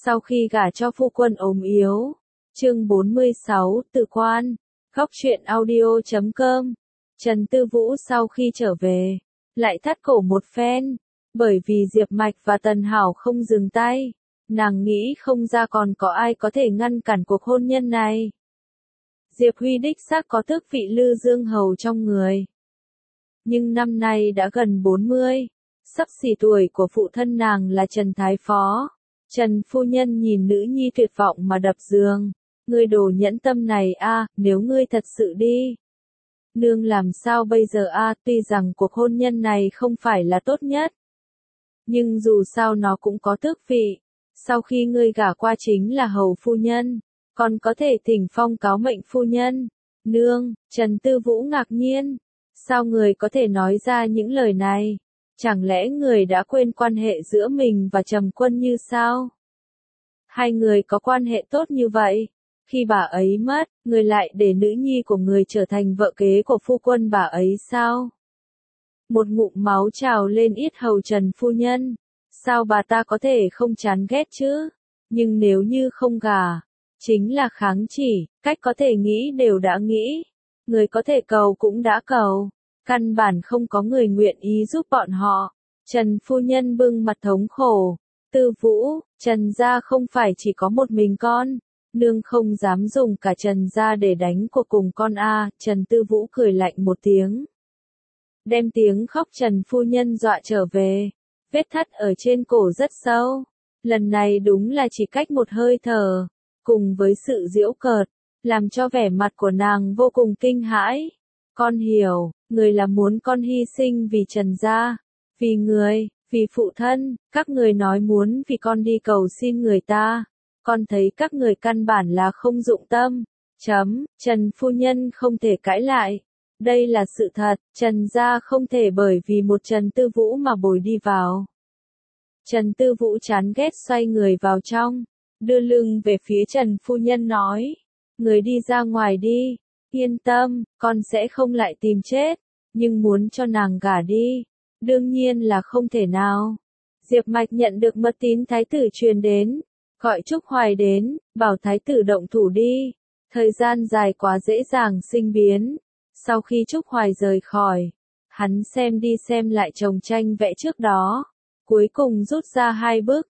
Sau khi gả cho phu quân ốm yếu. Chương 46, Từ Quan. Góc truyện audio.com. Trần Tư Vũ sau khi trở về, lại thắt cổ một phen, bởi vì Diệp Mạch và Tần Hảo không dừng tay, nàng nghĩ không ra còn có ai có thể ngăn cản cuộc hôn nhân này. Diệp Huy đích xác có tước vị Lư Dương Hầu trong người, nhưng năm nay đã gần 40, sắp xỉ tuổi của phụ thân nàng là Trần Thái Phó. Trần phu nhân nhìn nữ nhi tuyệt vọng mà đập giường, ngươi đồ nhẫn tâm này a, nếu ngươi thật sự đi, nương làm sao bây giờ a, tuy rằng cuộc hôn nhân này không phải là tốt nhất, nhưng dù sao nó cũng có tước vị, sau khi ngươi gả qua chính là hầu phu nhân, còn có thể thỉnh phong cáo mệnh phu nhân. Nương, Trần Tư Vũ ngạc nhiên, sao người có thể nói ra những lời này? Chẳng lẽ người đã quên quan hệ giữa mình và Trầm Quân Như sao? Hai người có quan hệ tốt như vậy, khi bà ấy mất, người lại để nữ nhi của người trở thành vợ kế của phu quân bà ấy sao? Một ngụm máu trào lên yết hầu Trần phu nhân, sao bà ta có thể không chán ghét chứ? Nhưng nếu như không gả, chính là kháng chỉ, cách có thể nghĩ đều đã nghĩ, người có thể cầu cũng đã cầu, căn bản không có người nguyện ý giúp bọn họ. Trần phu nhân bưng mặt thống khổ, Tư Vũ, Trần gia không phải chỉ có một mình con, nương không dám dùng cả Trần gia để đánh cuộc cùng con a. Trần Tư Vũ cười lạnh một tiếng, đem tiếng khóc Trần phu nhân dọa trở về. Vết thắt ở trên cổ rất sâu, lần này đúng là chỉ cách một hơi thở, cùng với sự giễu cợt, làm cho vẻ mặt của nàng vô cùng kinh hãi. Con hiểu, người là muốn con hy sinh vì Trần gia, vì người, vì phụ thân, các người nói muốn vì con đi cầu xin người ta, con thấy các người căn bản là không dụng tâm. Trần phu nhân không thể cãi lại, đây là sự thật, Trần gia không thể bởi vì một Trần Tư Vũ mà bồi đi vào. Trần Tư Vũ chán ghét xoay người vào trong, đưa lưng về phía Trần phu nhân nói, người đi ra ngoài đi, yên tâm, con sẽ không lại tìm chết, nhưng muốn cho nàng gả đi, đương nhiên là không thể nào. Diệp Mạch nhận được mật tín thái tử truyền đến, gọi Trúc Hoài đến, bảo thái tử động thủ đi, thời gian dài quá dễ dàng sinh biến. Sau khi Trúc Hoài rời khỏi, hắn xem đi xem lại chồng tranh vẽ trước đó, cuối cùng rút ra hai bức.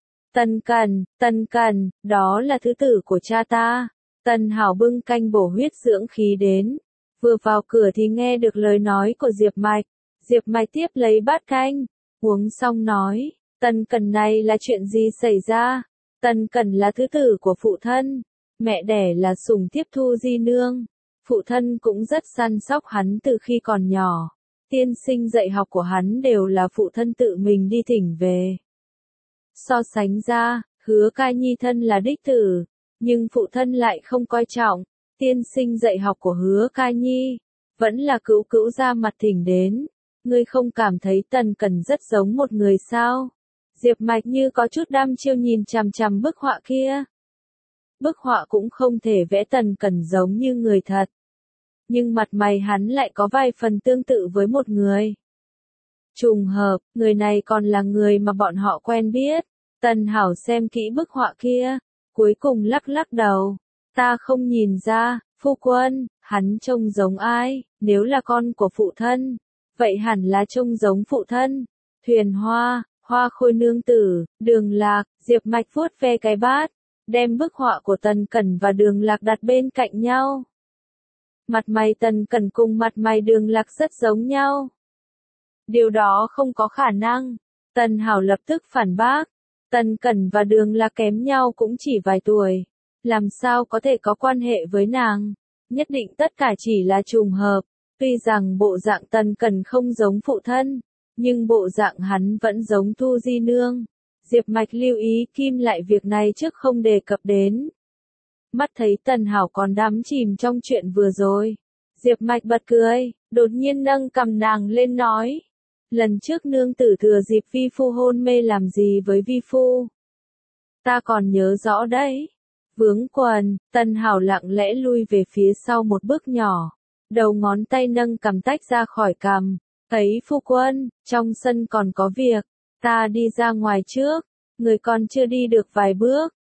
Tần Cần, đó là thứ tử của cha ta. Tần Hảo bưng canh bổ huyết dưỡng khí đến, vừa vào cửa thì nghe được lời nói của Diệp Mạch. Diệp Mạch tiếp lấy bát canh, uống xong nói, Tần Cần này là chuyện gì xảy ra? Tần Cần là thứ tử của phụ thân, mẹ đẻ là Sùng Tiếp Thu Di nương, phụ thân cũng rất săn sóc hắn từ khi còn nhỏ, tiên sinh dạy học của hắn đều là phụ thân tự mình đi thỉnh về. So sánh ra, Hứa Ca Nhi thân là đích tử, nhưng phụ thân lại không coi trọng, tiên sinh dạy học của Hứa Ca Nhi, vẫn là cữu cữu ra mặt thỉnh đến. Ngươi không cảm thấy Tần Cần rất giống một người sao? Diệp Mạch như có chút đăm chiêu nhìn chằm chằm bức họa kia. Bức họa cũng không thể vẽ Tần Cần giống như người thật, nhưng mặt mày hắn lại có vài phần tương tự với một người. Trùng hợp, người này còn là người mà bọn họ quen biết. Tần Hảo xem kỹ bức họa kia, cuối cùng lắc lắc đầu. Ta không nhìn ra, phu quân, hắn trông giống ai? Nếu là con của phụ thân, vậy hẳn là trông giống phụ thân. Thuyền Hoa, Hoa Khôi nương tử, Đường Lạc. Diệp Mạch vuốt ve cái bát, đem bức họa của Tần Cẩn và Đường Lạc đặt bên cạnh nhau. Mặt mày Tần Cẩn cùng mặt mày Đường Lạc rất giống nhau. Điều đó không có khả năng. Tần Hảo lập tức phản bác. Tần Cẩn và Đường Lạc kém nhau cũng chỉ vài tuổi, làm sao có thể có quan hệ với nàng? Nhất định tất cả chỉ là trùng hợp. Tuy rằng bộ dạng Tần Cẩn không giống phụ thân, nhưng bộ dạng hắn vẫn giống Thu Di nương. Diệp Mạch lưu ý kim lại việc này trước không đề cập đến. Mắt thấy Tần Hảo còn đắm chìm trong chuyện vừa rồi, Diệp Mạch bật cười, đột nhiên nâng cầm nàng lên nói, lần trước nương tử thừa dịp vi phu hôn mê làm gì với vi phu? Ta còn nhớ rõ đấy. Vướng quần, Tần Hảo lặng lẽ lui về phía sau một bước nhỏ, đầu ngón tay nâng cầm tách ra khỏi cằm. Thấy phu quân, trong sân còn có việc, ta đi ra ngoài trước, người còn chưa đi được vài bước,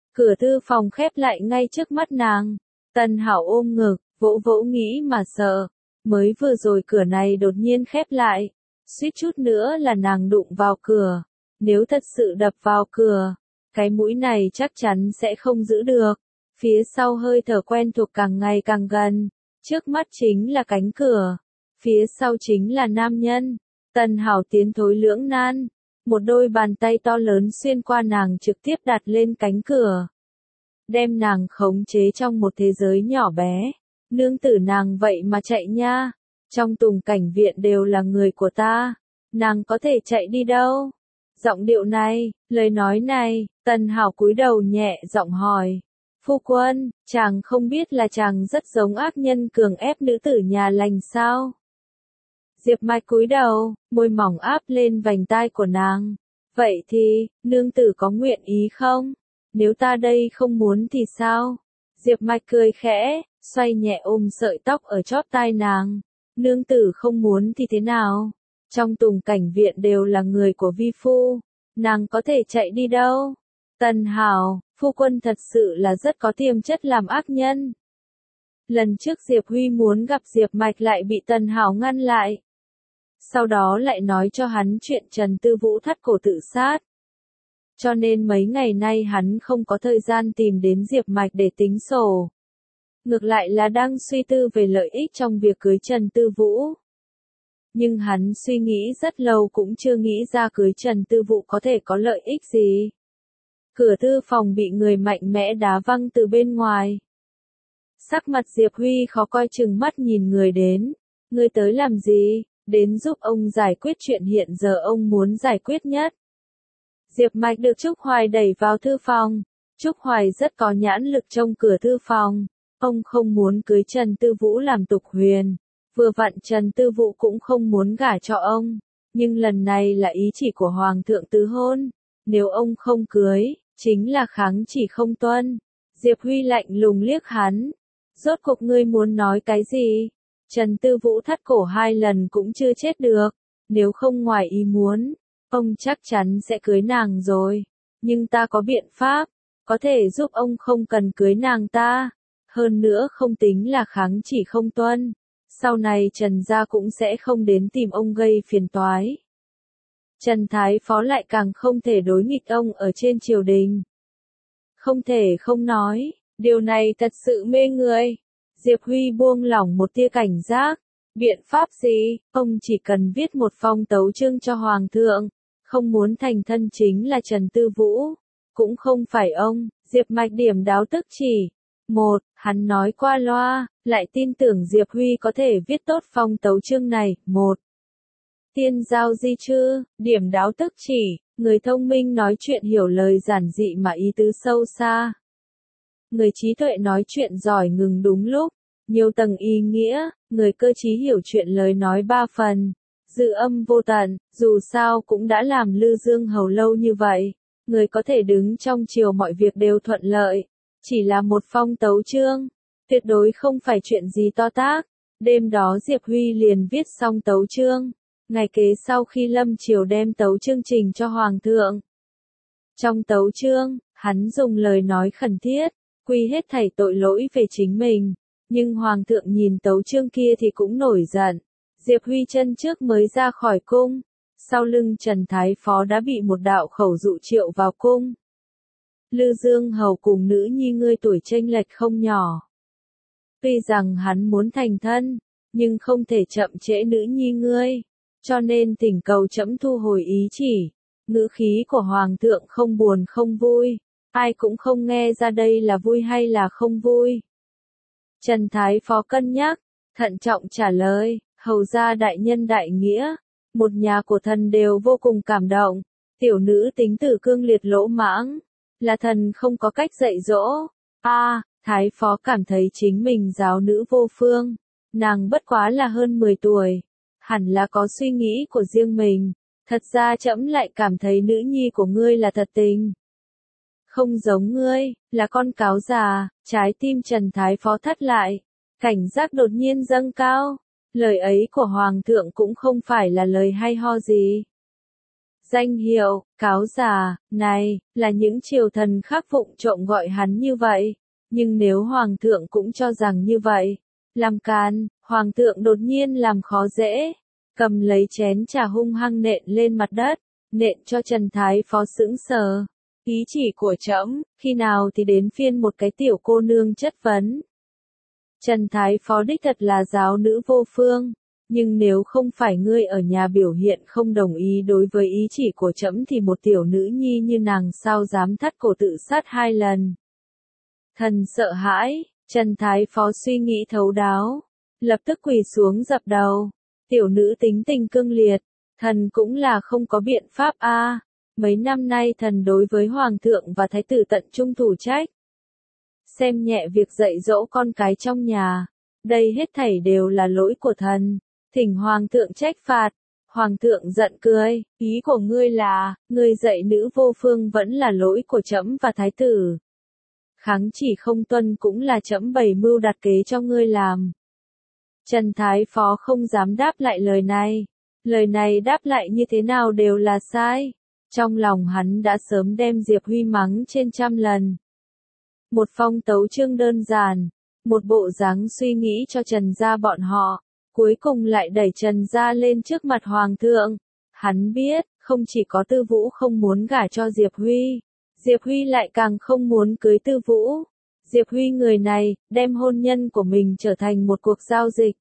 Cửa thư phòng khép lại ngay trước mắt nàng. Tân Hảo ôm ngực, vỗ vỗ nghĩ mà sợ. Mới vừa rồi cửa này đột nhiên khép lại. Suýt chút nữa là nàng đụng vào cửa. Nếu thật sự đập vào cửa, cái mũi này chắc chắn sẽ không giữ được. Phía sau hơi thở quen thuộc càng ngày càng gần. Trước mắt chính là cánh cửa. Phía sau chính là nam nhân. Tân Hảo tiến thối lưỡng nan. Một đôi bàn tay to lớn xuyên qua nàng trực tiếp đặt lên cánh cửa. Đem nàng khống chế trong một thế giới nhỏ bé. Nương tử nàng vậy mà chạy nha. Trong tùng cảnh viện đều là người của ta. Nàng có thể chạy đi đâu? Giọng điệu này, lời nói này, Tân Hảo cúi đầu nhẹ giọng hỏi. Phu quân, chàng không biết là chàng rất giống ác nhân cường ép nữ tử nhà lành sao? Diệp Mạch cúi đầu, môi mỏng áp lên vành tai của nàng. Vậy thì, nương tử có nguyện ý không? Nếu ta đây không muốn thì sao? Diệp Mạch cười khẽ, xoay nhẹ ôm sợi tóc ở chóp tai nàng. Nương tử không muốn thì thế nào? Trong tùng cảnh viện đều là người của vi phu. Nàng có thể chạy đi đâu? Tân Hảo, phu quân thật sự là rất có tiềm chất làm ác nhân. Lần trước Diệp Huy muốn gặp Diệp Mạch lại bị Tân Hảo ngăn lại. Sau đó lại nói cho hắn chuyện Trần Tư Vũ thắt cổ tự sát. Cho nên mấy ngày nay hắn không có thời gian tìm đến Diệp Mạch để tính sổ. Ngược lại là đang suy tư về lợi ích trong việc cưới Trần Tư Vũ. Nhưng hắn suy nghĩ rất lâu cũng chưa nghĩ ra cưới Trần Tư Vũ có thể có lợi ích gì. Cửa thư phòng bị người mạnh mẽ đá văng từ bên ngoài. Sắc mặt Diệp Huy khó coi chừng mắt nhìn người đến. Ngươi tới làm gì? Đến giúp ông giải quyết chuyện hiện giờ ông muốn giải quyết nhất. Diệp Mạch được Trúc Hoài đẩy vào thư phòng. Trúc Hoài rất có nhãn lực trong cửa thư phòng. Ông không muốn cưới Trần Tư Vũ làm tục huyền. Vừa vặn Trần Tư Vũ cũng không muốn gả cho ông. Nhưng lần này là ý chỉ của Hoàng thượng tứ hôn. Nếu ông không cưới, chính là kháng chỉ không tuân. Diệp Huy lạnh lùng liếc hắn. Rốt cuộc ngươi muốn nói cái gì? Trần Tư Vũ thắt cổ 2 lần cũng chưa chết được. Nếu không ngoài ý muốn, ông chắc chắn sẽ cưới nàng rồi. Nhưng ta có biện pháp, có thể giúp ông không cần cưới nàng ta. Hơn nữa không tính là kháng chỉ không tuân. Sau này Trần gia cũng sẽ không đến tìm ông gây phiền toái. Trần Thái Phó lại càng không thể đối nghịch ông ở trên triều đình. Không thể không nói, điều này thật sự mê người. Diệp Huy buông lỏng một tia cảnh giác. Biện pháp gì? Ông chỉ cần viết một phong tấu chương cho Hoàng thượng. Không muốn thành thân chính là Trần Tư Vũ. Cũng không phải ông. Diệp Mạch điểm đáo tức chỉ. Một, hắn nói qua loa, lại tin tưởng Diệp Huy có thể viết tốt phong tấu chương này. Một, tiên giao di chư, điểm đáo tức chỉ, người thông minh nói chuyện hiểu lời giản dị mà ý tứ sâu xa. Người trí tuệ nói chuyện giỏi ngừng đúng lúc, nhiều tầng ý nghĩa, người cơ trí hiểu chuyện lời nói 3 phần. Dự âm vô tận, dù sao cũng đã làm Lư Dương Hầu lâu như vậy, người có thể đứng trong triều mọi việc đều thuận lợi. Chỉ là một phong tấu chương, tuyệt đối không phải chuyện gì to tát. Đêm đó Diệp Huy liền viết xong tấu chương. Ngày kế sau khi lâm triều đem tấu chương trình cho Hoàng thượng. Trong tấu chương, hắn dùng lời nói khẩn thiết, quy hết thảy tội lỗi về chính mình. Nhưng Hoàng thượng nhìn tấu chương kia thì cũng nổi giận. Diệp Huy chân trước mới ra khỏi cung. Sau lưng Trần Thái Phó đã bị một đạo khẩu dụ triệu vào cung. Lư Dương Hầu cùng nữ nhi ngươi tuổi chênh lệch không nhỏ. Tuy rằng hắn muốn thành thân, nhưng không thể chậm trễ nữ nhi ngươi. Cho nên thỉnh cầu trẫm thu hồi ý chỉ. Ngữ khí của Hoàng thượng không buồn không vui. Ai cũng không nghe ra đây là vui hay là không vui. Trần Thái Phó cân nhắc, thận trọng trả lời, hầu ra đại nhân đại nghĩa. Một nhà của thần đều vô cùng cảm động. Tiểu nữ tính tử cương liệt lỗ mãng. Là thần không có cách dạy dỗ. Thái Phó cảm thấy chính mình giáo nữ vô phương. Nàng bất quá là hơn 10 tuổi. Hẳn là có suy nghĩ của riêng mình. Thật ra trẫm lại cảm thấy nữ nhi của ngươi là thật tình. Không giống ngươi, là con cáo già. Trái tim Trần Thái Phó thắt lại. Cảnh giác đột nhiên dâng cao. Lời ấy của Hoàng thượng cũng không phải là lời hay ho gì. Danh hiệu, cáo già, này, là những triều thần khác vụng trộm gọi hắn như vậy. Nhưng nếu hoàng thượng cũng cho rằng như vậy, làm càn, hoàng thượng đột nhiên làm khó dễ, cầm lấy chén trà hung hăng nện lên mặt đất, nện cho Trần Thái Phó sững sờ. Ý chỉ của trẫm, khi nào thì đến phiên một cái tiểu cô nương chất vấn. Trần Thái Phó đích thật là giáo nữ vô phương, nhưng nếu không phải ngươi ở nhà biểu hiện không đồng ý đối với ý chỉ của trẫm thì một tiểu nữ nhi như nàng sao dám thắt cổ tự sát 2 lần. Thần sợ hãi, Trần Thái Phó suy nghĩ thấu đáo, lập tức quỳ xuống dập đầu. Tiểu nữ tính tình cương liệt, thần cũng là không có biện pháp a. Mấy năm nay thần đối với hoàng thượng và thái tử tận trung thủ trách. Xem nhẹ việc dạy dỗ con cái trong nhà, đây hết thảy đều là lỗi của thần. Thỉnh hoàng thượng trách phạt. Hoàng thượng giận cười, ý của ngươi là, ngươi dạy nữ vô phương vẫn là lỗi của trẫm và thái tử. Kháng chỉ không tuân cũng là trẫm bày mưu đặt kế cho ngươi làm. Trần Thái Phó không dám đáp lại lời này. Lời này đáp lại như thế nào đều là sai. Trong lòng hắn đã sớm đem Diệp Huy mắng trên 100 lần. Một phong tấu chương đơn giản, một bộ dáng suy nghĩ cho Trần gia bọn họ, cuối cùng lại đẩy Trần gia lên trước mặt hoàng thượng. Hắn biết, không chỉ có Tư Vũ không muốn gả cho Diệp Huy, Diệp Huy lại càng không muốn cưới Tư Vũ. Diệp Huy người này, đem hôn nhân của mình trở thành một cuộc giao dịch.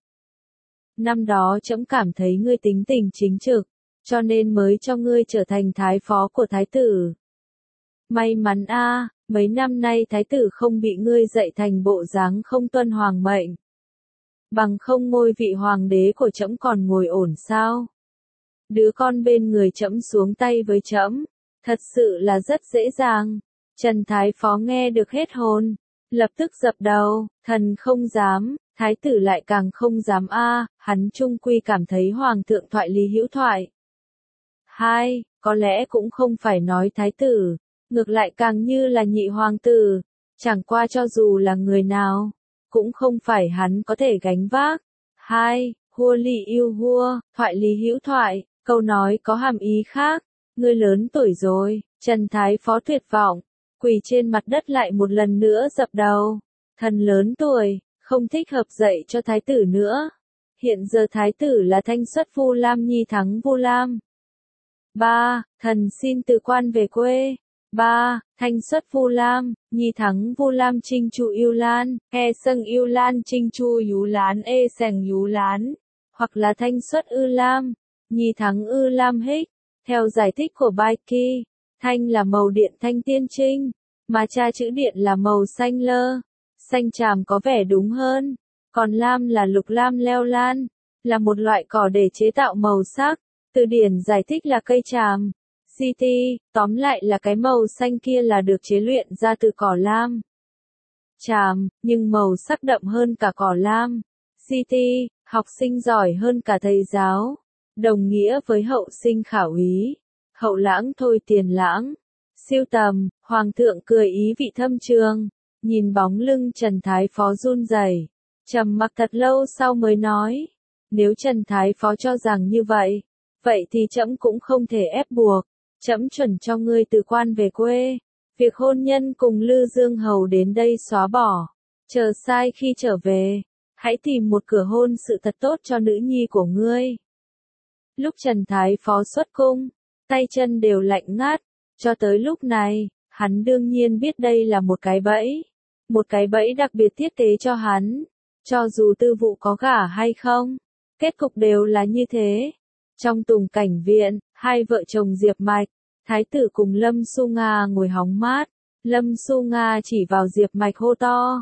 Năm đó trẫm cảm thấy ngươi tính tình chính trực, cho nên mới cho ngươi trở thành thái phó của thái tử. May mắn a, mấy năm nay thái tử không bị ngươi dạy thành bộ dáng không tuân hoàng mệnh. Bằng không ngôi vị hoàng đế của trẫm còn ngồi ổn sao? Đứa con bên người trẫm xuống tay với trẫm, thật sự là rất dễ dàng. Trần Thái Phó nghe được hết hồn, lập tức dập đầu, thần không dám, thái tử lại càng không dám a, hắn chung quy cảm thấy hoàng thượng thoại lý hữu thoại. Hai, có lẽ cũng không phải nói thái tử, ngược lại càng như là nhị hoàng tử, chẳng qua cho dù là người nào, cũng không phải hắn có thể gánh vác. Hai, hua lị yêu hua, thoại lý hữu thoại, câu nói có hàm ý khác, ngươi lớn tuổi rồi, Trần Thái Phó tuyệt vọng, quỳ trên mặt đất lại một lần nữa dập đầu, thần lớn tuổi, không thích hợp dạy cho thái tử nữa. Hiện giờ thái tử là Thanh Xuất Vu Lam Nhi Thắng Vu Lam. 3. Thần xin từ quan về quê. 3. Thanh Xuất Vu Lam, Nhi Thắng Vu Lam Trinh Chu Yêu Lan, E Sâng Yêu Lan Trinh Chu Yú Lán E Sành Yú Lán, hoặc là Thanh Xuất Ư Lam, Nhi Thắng Ư Lam Hích. Theo giải thích của Bai Ki, thanh là màu điện thanh tiên trinh, mà cha chữ điện là màu xanh lơ. Xanh tràm có vẻ đúng hơn, còn lam là lục lam leo lan, là một loại cỏ để chế tạo màu sắc. Từ điển giải thích là cây tràm. CT, tóm lại là cái màu xanh kia là được chế luyện ra từ cỏ lam. Tràm, nhưng màu sắc đậm hơn cả cỏ lam. CT, học sinh giỏi hơn cả thầy giáo. Đồng nghĩa với hậu sinh khảo úy. Hậu lãng thôi tiền lãng. Siêu tầm, hoàng thượng cười ý vị thâm trường. Nhìn bóng lưng Trần Thái Phó run rẩy, trầm mặc thật lâu sau mới nói. Nếu Trần Thái Phó cho rằng như vậy, vậy thì trẫm cũng không thể ép buộc. Trẫm chuẩn cho ngươi từ quan về quê. Việc hôn nhân cùng Lư Dương Hầu đến đây xóa bỏ. Chờ sai khi trở về, hãy tìm một cửa hôn sự thật tốt cho nữ nhi của ngươi. Lúc Trần Thái Phó xuất cung, tay chân đều lạnh ngắt. Cho tới lúc này, hắn đương nhiên biết đây là một cái bẫy. Một cái bẫy đặc biệt thiết kế cho hắn. Cho dù Tư Vụ có gả hay không, kết cục đều là như thế. Trong tùng cảnh viện, hai vợ chồng Diệp Mạch, thái tử cùng Lâm Xu Nga ngồi hóng mát. Lâm Xu Nga chỉ vào Diệp Mạch hô to.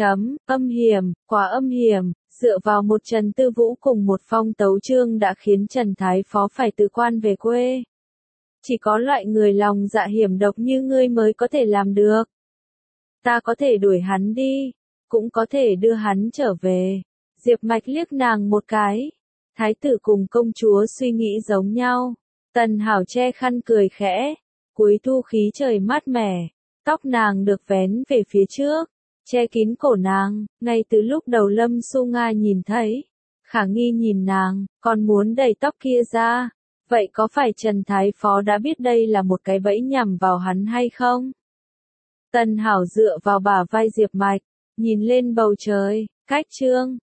Âm hiểm, quá âm hiểm, dựa vào một Trần Tư Vũ cùng một phong tấu chương đã khiến Trần Thái Phó phải từ quan về quê. Chỉ có loại người lòng dạ hiểm độc như ngươi mới có thể làm được. Ta có thể đuổi hắn đi, cũng có thể đưa hắn trở về. Diệp Mạch liếc nàng một cái. Thái tử cùng công chúa suy nghĩ giống nhau. Tần Hảo che khăn cười khẽ. Cuối thu khí trời mát mẻ, tóc nàng được vén về phía trước, che kín cổ nàng. Ngay từ lúc đầu Lâm Xu Nga nhìn thấy, khả nghi nhìn nàng, còn muốn đẩy tóc kia ra. Vậy có phải Trần Thái Phó đã biết đây là một cái bẫy nhằm vào hắn hay không? Tân Hảo dựa vào bả vai Diệp Mạch, nhìn lên bầu trời, cách Trương